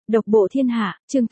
Độc bộ thiên hạ, chương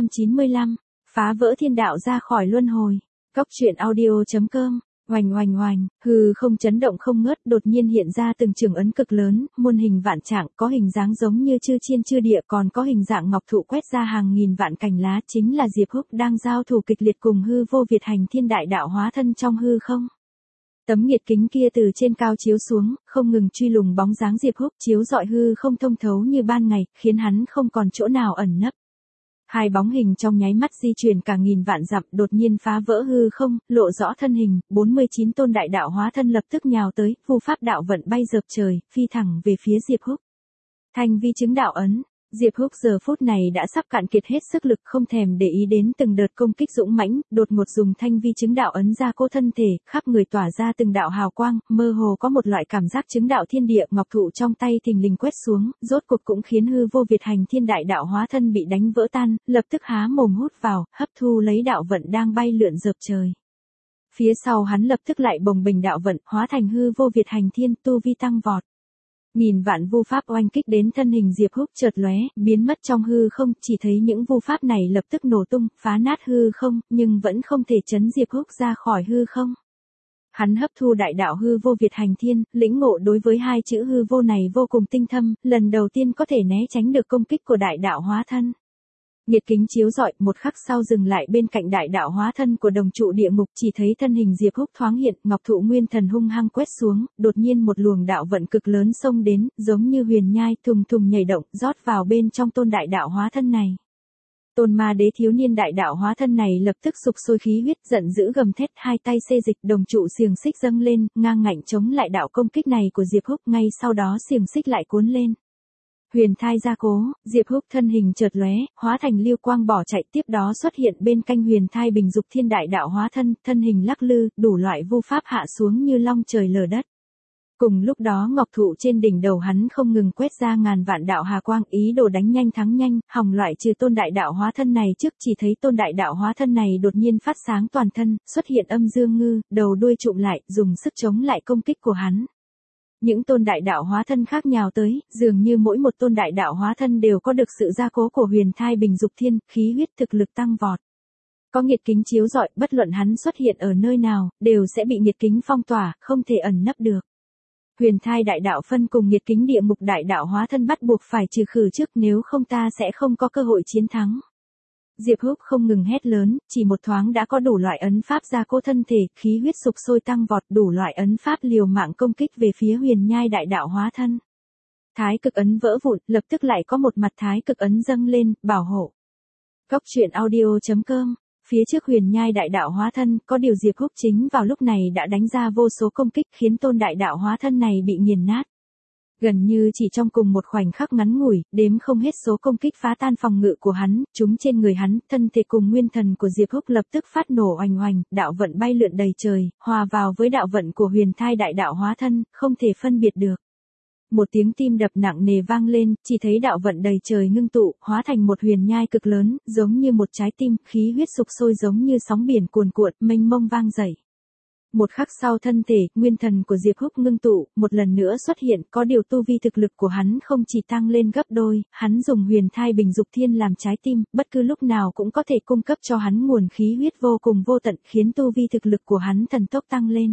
895, phá vỡ thiên đạo ra khỏi luân hồi. Cóc truyện audio.com, oành oành oành, hư không chấn động không ngớt, đột nhiên hiện ra từng trường ấn cực lớn, muôn hình vạn trạng, có hình dáng giống như chư thiên chư địa, còn có hình dạng ngọc thụ quét ra hàng nghìn vạn cành lá, chính là Diệp Húc đang giao thủ kịch liệt cùng hư vô Việt hành thiên đại đạo hóa thân trong hư không. Tấm nhiệt kính kia từ trên cao chiếu xuống, không ngừng truy lùng bóng dáng Diệp Húc, chiếu rọi hư không thông thấu như ban ngày, khiến hắn không còn chỗ nào ẩn nấp. Hai bóng hình trong nháy mắt di chuyển cả nghìn vạn dặm, đột nhiên phá vỡ hư không, lộ rõ thân hình, 49 tôn đại đạo hóa thân lập tức nhào tới, vu pháp đạo vận bay dợp trời, phi thẳng về phía Diệp Húc. Thanh vi chứng đạo ấn. Diệp Húc giờ phút này đã sắp cạn kiệt hết sức lực, không thèm để ý đến từng đợt công kích dũng mãnh, đột ngột dùng thanh vi chứng đạo ấn ra cố thân thể, khắp người tỏa ra từng đạo hào quang, mơ hồ có một loại cảm giác chứng đạo thiên địa, ngọc thụ trong tay thình lình quét xuống, rốt cuộc cũng khiến hư vô Việt hành thiên đại đạo hóa thân bị đánh vỡ tan, lập tức há mồm hút vào, hấp thu lấy đạo vận đang bay lượn dợp trời. Phía sau hắn lập tức lại bồng bềnh đạo vận, hóa thành hư vô Việt hành thiên, tu vi tăng vọt. Nghìn vạn vu pháp oanh kích đến thân hình Diệp Húc, chợt lóe, biến mất trong hư không, chỉ thấy những vu pháp này lập tức nổ tung, phá nát hư không, nhưng vẫn không thể chấn Diệp Húc ra khỏi hư không. Hắn hấp thu đại đạo hư vô Việt hành thiên, lĩnh ngộ đối với hai chữ hư vô này vô cùng tinh thâm, lần đầu tiên có thể né tránh được công kích của đại đạo hóa thân. Nhiệt kính chiếu rọi, một khắc sau dừng lại bên cạnh đại đạo hóa thân của đồng trụ địa ngục, chỉ thấy thân hình Diệp Húc thoáng hiện, ngọc thụ nguyên thần hung hăng quét xuống, đột nhiên một luồng đạo vận cực lớn xông đến, giống như huyền nhai thùng thùng nhảy động, rót vào bên trong tôn đại đạo hóa thân này. Tôn ma đế thiếu niên đại đạo hóa thân này lập tức sục sôi khí huyết, giận dữ gầm thét, hai tay xê dịch, đồng trụ xiềng xích dâng lên, ngang ngạnh chống lại đạo công kích này của Diệp Húc, ngay sau đó xiềng xích lại cuốn lên. Huyền thai gia cố, Diệp Húc thân hình chợt lóe, hóa thành lưu quang bỏ chạy, tiếp đó xuất hiện bên cạnh huyền thai bình dục thiên đại đạo hóa thân, thân hình lắc lư, đủ loại vu pháp hạ xuống như long trời lở đất. Cùng lúc đó ngọc thụ trên đỉnh đầu hắn không ngừng quét ra ngàn vạn đạo hà quang, ý đồ đánh nhanh thắng nhanh, hòng loại trừ tôn đại đạo hóa thân này trước, chỉ thấy tôn đại đạo hóa thân này đột nhiên phát sáng toàn thân, xuất hiện âm dương ngư, đầu đuôi trụm lại, dùng sức chống lại công kích của hắn. Những tôn đại đạo hóa thân khác nhào tới, dường như mỗi một tôn đại đạo hóa thân đều có được sự gia cố của huyền thai bình dục thiên, khí huyết thực lực tăng vọt. Có nhiệt kính chiếu rọi, bất luận hắn xuất hiện ở nơi nào, đều sẽ bị nhiệt kính phong tỏa, không thể ẩn nấp được. Huyền thai đại đạo phân cùng nhiệt kính địa ngục đại đạo hóa thân bắt buộc phải trừ khử trước, nếu không ta sẽ không có cơ hội chiến thắng. Diệp Húc không ngừng hét lớn, chỉ một thoáng đã có đủ loại ấn pháp gia cố thân thể, khí huyết sục sôi tăng vọt, đủ loại ấn pháp liều mạng công kích về phía huyền nhai đại đạo hóa thân. Thái cực ấn vỡ vụn, lập tức lại có một mặt thái cực ấn dâng lên, bảo hộ. Cóc truyện audio.com, phía trước huyền nhai đại đạo hóa thân, có điều Diệp Húc chính vào lúc này đã đánh ra vô số công kích, khiến tôn đại đạo hóa thân này bị nghiền nát. Gần như chỉ trong cùng một khoảnh khắc ngắn ngủi, đếm không hết số công kích phá tan phòng ngự của hắn, chúng trên người hắn, thân thể cùng nguyên thần của Diệp Húc lập tức phát nổ oanh oanh, đạo vận bay lượn đầy trời, hòa vào với đạo vận của huyền thai đại đạo hóa thân, không thể phân biệt được. Một tiếng tim đập nặng nề vang lên, chỉ thấy đạo vận đầy trời ngưng tụ, hóa thành một huyền nhai cực lớn, giống như một trái tim, khí huyết sục sôi giống như sóng biển cuồn cuộn, mênh mông vang dậy. Một khắc sau thân thể, nguyên thần của Diệp Húc ngưng tụ, một lần nữa xuất hiện, có điều tu vi thực lực của hắn không chỉ tăng lên gấp đôi, hắn dùng huyền thai bình dục thiên làm trái tim, bất cứ lúc nào cũng có thể cung cấp cho hắn nguồn khí huyết vô cùng vô tận, khiến tu vi thực lực của hắn thần tốc tăng lên.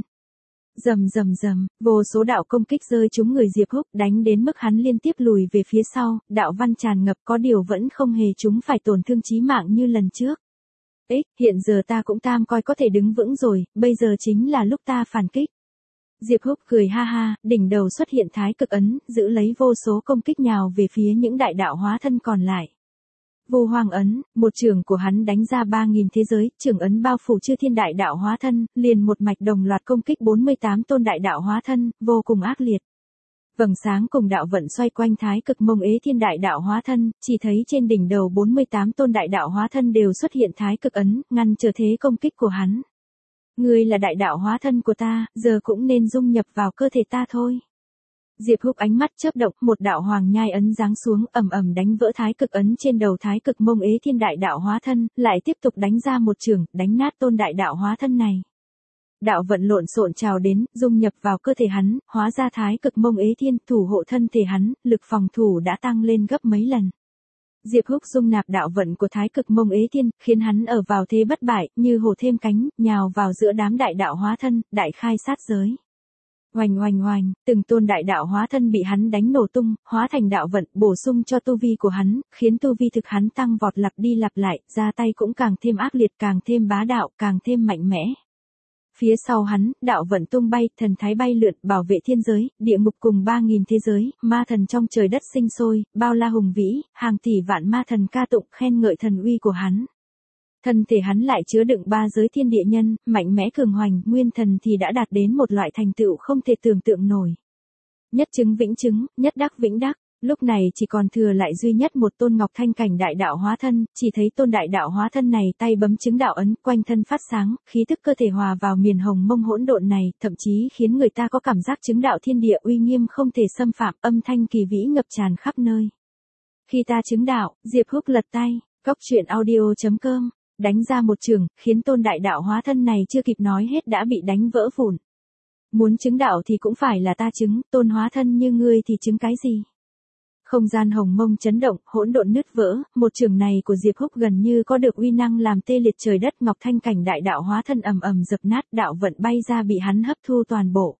Rầm rầm rầm, vô số đạo công kích rơi trúng người Diệp Húc, đánh đến mức hắn liên tiếp lùi về phía sau, đạo văn tràn ngập, có điều vẫn không hề trúng phải tổn thương chí mạng như lần trước. Hiện giờ ta cũng tam coi có thể đứng vững rồi, bây giờ chính là lúc ta phản kích. Diệp Húc cười ha ha, đỉnh đầu xuất hiện thái cực ấn, giữ lấy vô số công kích nhào về phía những đại đạo hóa thân còn lại. Vô hoang ấn, một trường của hắn đánh ra 3.000 thế giới, trường ấn bao phủ chư thiên đại đạo hóa thân, liền một mạch đồng loạt công kích 48 tôn đại đạo hóa thân, vô cùng ác liệt. Vầng sáng cùng đạo vận xoay quanh thái cực mông ế thiên đại đạo hóa thân, chỉ thấy trên đỉnh đầu 48 tôn đại đạo hóa thân đều xuất hiện thái cực ấn, ngăn trở thế công kích của hắn. Ngươi là đại đạo hóa thân của ta, giờ cũng nên dung nhập vào cơ thể ta thôi. Diệp Húc ánh mắt chớp động, một đạo hoàng nhai ấn giáng xuống, ầm ầm đánh vỡ thái cực ấn trên đầu thái cực mông ế thiên đại đạo hóa thân, lại tiếp tục đánh ra một chưởng, đánh nát tôn đại đạo hóa thân này. Đạo vận lộn xộn trào đến, dung nhập vào cơ thể hắn, hóa ra thái cực mông ế thiên, thủ hộ thân thể hắn, lực phòng thủ đã tăng lên gấp mấy lần. Diệp Húc dung nạp đạo vận của Thái Cực Mông Ế Thiên, khiến hắn ở vào thế bất bại, như hổ thêm cánh, nhào vào giữa đám đại đạo hóa thân, đại khai sát giới. Oành oành oành, từng tôn đại đạo hóa thân bị hắn đánh nổ tung, hóa thành đạo vận, bổ sung cho tu vi của hắn, khiến tu vi thực hắn tăng vọt lặp đi lặp lại, ra tay cũng càng thêm ác liệt, càng thêm bá đạo, càng thêm mạnh mẽ. Phía sau hắn, đạo vận tung bay, thần thái bay lượn, bảo vệ thiên giới, địa ngục cùng 3.000 thế giới, ma thần trong trời đất sinh sôi, bao la hùng vĩ, hàng tỷ vạn ma thần ca tụng khen ngợi thần uy của hắn. Thân thể hắn lại chứa đựng 3 giới thiên địa nhân, mạnh mẽ cường hoành, nguyên thần thì đã đạt đến một loại thành tựu không thể tưởng tượng nổi. Nhất chứng vĩnh chứng, nhất đắc vĩnh đắc. Lúc này chỉ còn thừa lại duy nhất một tôn ngọc thanh cảnh đại đạo hóa thân, chỉ thấy tôn đại đạo hóa thân này tay bấm chứng đạo ấn, quanh thân phát sáng, khí tức cơ thể hòa vào miền hồng mông hỗn độn này, thậm chí khiến người ta có cảm giác chứng đạo thiên địa uy nghiêm không thể xâm phạm, âm thanh kỳ vĩ ngập tràn khắp nơi. Khi ta chứng đạo, Diệp Húc lật tay, cóc truyện audio.com, đánh ra một trường, khiến tôn đại đạo hóa thân này chưa kịp nói hết đã bị đánh vỡ vụn. Muốn chứng đạo thì cũng phải là ta chứng, tôn hóa thân như ngươi thì chứng cái gì? Không gian hồng mông chấn động, hỗn độn nứt vỡ, một trường này của Diệp Húc gần như có được uy năng làm tê liệt trời đất, ngọc thanh cảnh đại đạo hóa thân ầm ầm dập nát, đạo vận bay ra bị hắn hấp thu toàn bộ.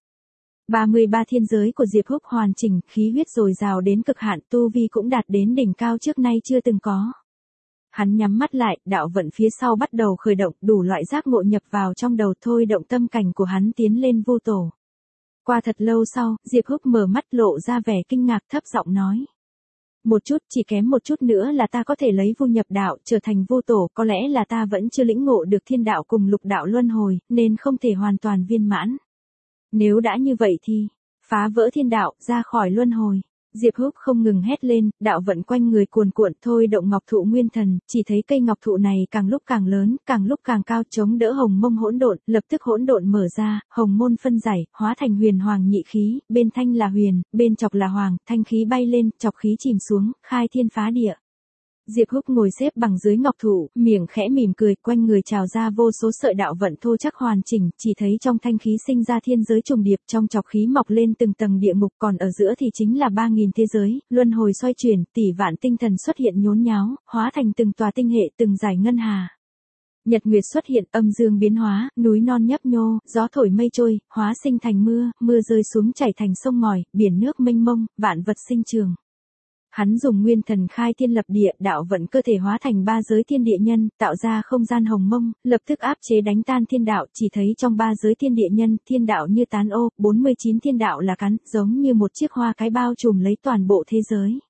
33 thiên giới của Diệp Húc hoàn chỉnh, khí huyết dồi dào đến cực hạn, tu vi cũng đạt đến đỉnh cao trước nay chưa từng có. Hắn nhắm mắt lại, đạo vận phía sau bắt đầu khởi động, đủ loại giác ngộ nhập vào trong đầu thôi động tâm cảnh của hắn tiến lên vu tổ. Qua thật lâu sau, Diệp Húc mở mắt lộ ra vẻ kinh ngạc thấp giọng nói. Một chút, chỉ kém một chút nữa là ta có thể lấy vu nhập đạo, trở thành vu tổ, có lẽ là ta vẫn chưa lĩnh ngộ được thiên đạo cùng lục đạo luân hồi, nên không thể hoàn toàn viên mãn. Nếu đã như vậy thì, phá vỡ thiên đạo, ra khỏi luân hồi. Diệp Húc không ngừng hét lên, đạo vận quanh người cuồn cuộn thôi động ngọc thụ nguyên thần, chỉ thấy cây ngọc thụ này càng lúc càng lớn, càng lúc càng cao, chống đỡ hồng mông hỗn độn, lập tức hỗn độn mở ra, hồng môn phân giải, hóa thành huyền hoàng nhị khí, bên thanh là huyền, bên chọc là hoàng, thanh khí bay lên, chọc khí chìm xuống, khai thiên phá địa. Diệp Húc ngồi xếp bằng dưới ngọc thụ, miệng khẽ mỉm cười, quanh người trào ra vô số sợi đạo vận thô chắc hoàn chỉnh, chỉ thấy trong thanh khí sinh ra thiên giới trùng điệp, trong chọc khí mọc lên từng tầng địa ngục, còn ở giữa thì chính là 3.000 thế giới, luân hồi xoay chuyển, tỷ vạn tinh thần xuất hiện nhốn nháo, hóa thành từng tòa tinh hệ, từng dải ngân hà. Nhật nguyệt xuất hiện, âm dương biến hóa, núi non nhấp nhô, gió thổi mây trôi, hóa sinh thành mưa, mưa rơi xuống chảy thành sông ngòi, biển nước mênh mông, vạn vật sinh trường. Hắn dùng nguyên thần khai thiên lập địa, đạo vận cơ thể hóa thành 3 giới thiên địa nhân, tạo ra không gian hồng mông, lập tức áp chế đánh tan thiên đạo, chỉ thấy trong 3 giới thiên địa nhân, thiên đạo như tán ô, 49 thiên đạo là cắn, giống như một chiếc hoa cái bao trùm lấy toàn bộ thế giới.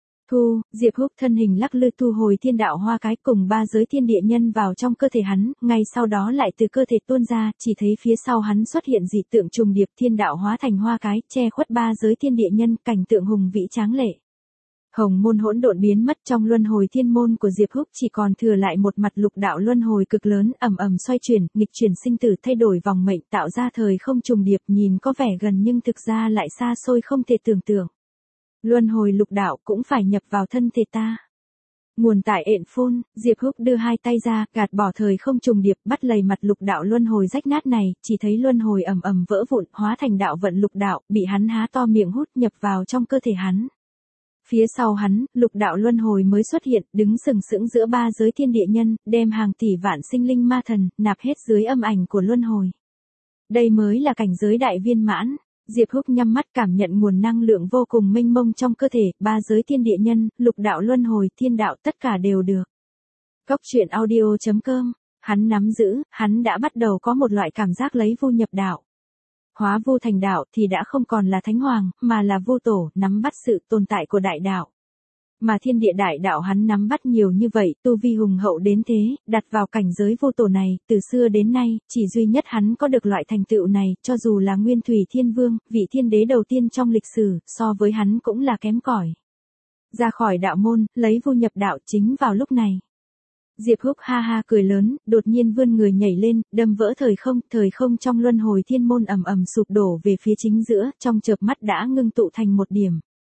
Diệp Húc thân hình lắc lư thu hồi thiên đạo hoa cái cùng 3 giới thiên địa nhân vào trong cơ thể hắn, ngay sau đó lại từ cơ thể tuôn ra, chỉ thấy phía sau hắn xuất hiện dị tượng trùng điệp, thiên đạo hóa thành hoa cái, che khuất 3 giới thiên địa nhân, cảnh tượng hùng vĩ tráng lệ. Hồng môn hỗn độn biến mất, trong luân hồi thiên môn của Diệp Húc chỉ còn thừa lại một mặt lục đạo luân hồi cực lớn, ầm ầm xoay chuyển, nghịch chuyển sinh tử, thay đổi vòng mệnh, tạo ra thời không trùng điệp, nhìn có vẻ gần nhưng thực ra lại xa xôi không thể tưởng tượng. Luân hồi lục đạo cũng phải nhập vào thân thể ta. Nguồn tại ện phun, Diệp Húc đưa hai tay ra, gạt bỏ thời không trùng điệp, bắt lầy mặt lục đạo luân hồi rách nát này, chỉ thấy luân hồi ầm ầm vỡ vụn, hóa thành đạo vận lục đạo, bị hắn há to miệng hút nhập vào trong cơ thể hắn. Phía sau hắn, lục đạo luân hồi mới xuất hiện, đứng sừng sững giữa 3 giới thiên địa nhân, đem hàng tỷ vạn sinh linh ma thần, nạp hết dưới âm ảnh của luân hồi. Đây mới là cảnh giới đại viên mãn. Diệp Húc nhắm mắt cảm nhận nguồn năng lượng vô cùng mênh mông trong cơ thể, 3 giới thiên địa nhân, lục đạo luân hồi, thiên đạo tất cả đều được. Cóc truyện audio.com, hắn nắm giữ, hắn đã bắt đầu có một loại cảm giác lấy vu nhập đạo. Hóa vu thành đạo thì đã không còn là thánh hoàng, mà là vu tổ, nắm bắt sự tồn tại của đại đạo. Mà thiên địa đại đạo hắn nắm bắt nhiều như vậy, tu vi hùng hậu đến thế, đặt vào cảnh giới vô tổ này, từ xưa đến nay, chỉ duy nhất hắn có được loại thành tựu này, cho dù là Nguyên Thủy Thiên Vương, vị thiên đế đầu tiên trong lịch sử, so với hắn cũng là kém cỏi. Ra khỏi đạo môn, lấy vu nhập đạo chính vào lúc này. Diệp Húc ha ha cười lớn, đột nhiên vươn người nhảy lên, đâm vỡ thời không trong luân hồi thiên môn ầm ầm sụp đổ về phía chính giữa, trong chớp mắt đã ngưng tụ thành một điểm.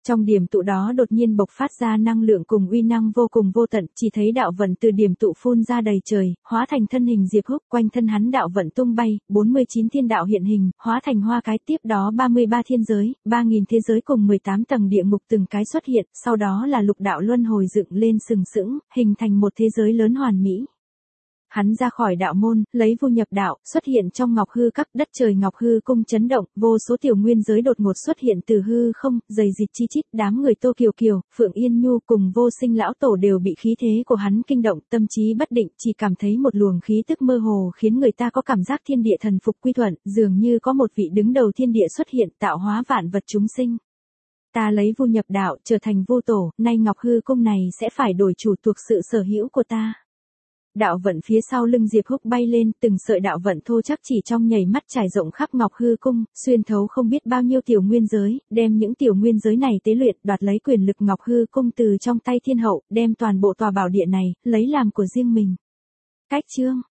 Trong điểm tụ đó đột nhiên bộc phát ra năng lượng cùng uy năng vô cùng vô tận, chỉ thấy đạo vận từ điểm tụ phun ra đầy trời, hóa thành thân hình Diệp Húc, quanh thân hắn đạo vận tung bay, 49 thiên đạo hiện hình, hóa thành hoa cái, tiếp đó 33 thiên giới, 3000 thế giới cùng 18 tầng địa ngục từng cái xuất hiện, sau đó là lục đạo luân hồi dựng lên sừng sững, hình thành một thế giới lớn hoàn mỹ. Hắn ra khỏi đạo môn, lấy vu nhập đạo, xuất hiện trong Ngọc Hư Các, đất trời Ngọc Hư cung chấn động, vô số tiểu nguyên giới đột ngột xuất hiện từ hư không, dày dịch chi chít, đám người Tô Kiều Kiều, Phượng Yên Nhu cùng Vô Sinh lão tổ đều bị khí thế của hắn kinh động, tâm trí bất định, chỉ cảm thấy một luồng khí tức mơ hồ khiến người ta có cảm giác thiên địa thần phục quy thuận, dường như có một vị đứng đầu thiên địa xuất hiện, tạo hóa vạn vật chúng sinh. Ta lấy vu nhập đạo, trở thành vu tổ, nay Ngọc Hư cung này sẽ phải đổi chủ thuộc sự sở hữu của ta. Đạo vận phía sau lưng Diệp Húc bay lên, từng sợi đạo vận thô chắc chỉ trong nhảy mắt trải rộng khắp Ngọc Hư cung, xuyên thấu không biết bao nhiêu tiểu nguyên giới, đem những tiểu nguyên giới này tế luyện, đoạt lấy quyền lực Ngọc Hư cung từ trong tay thiên hậu, đem toàn bộ tòa bảo địa này lấy làm của riêng mình. Cách chương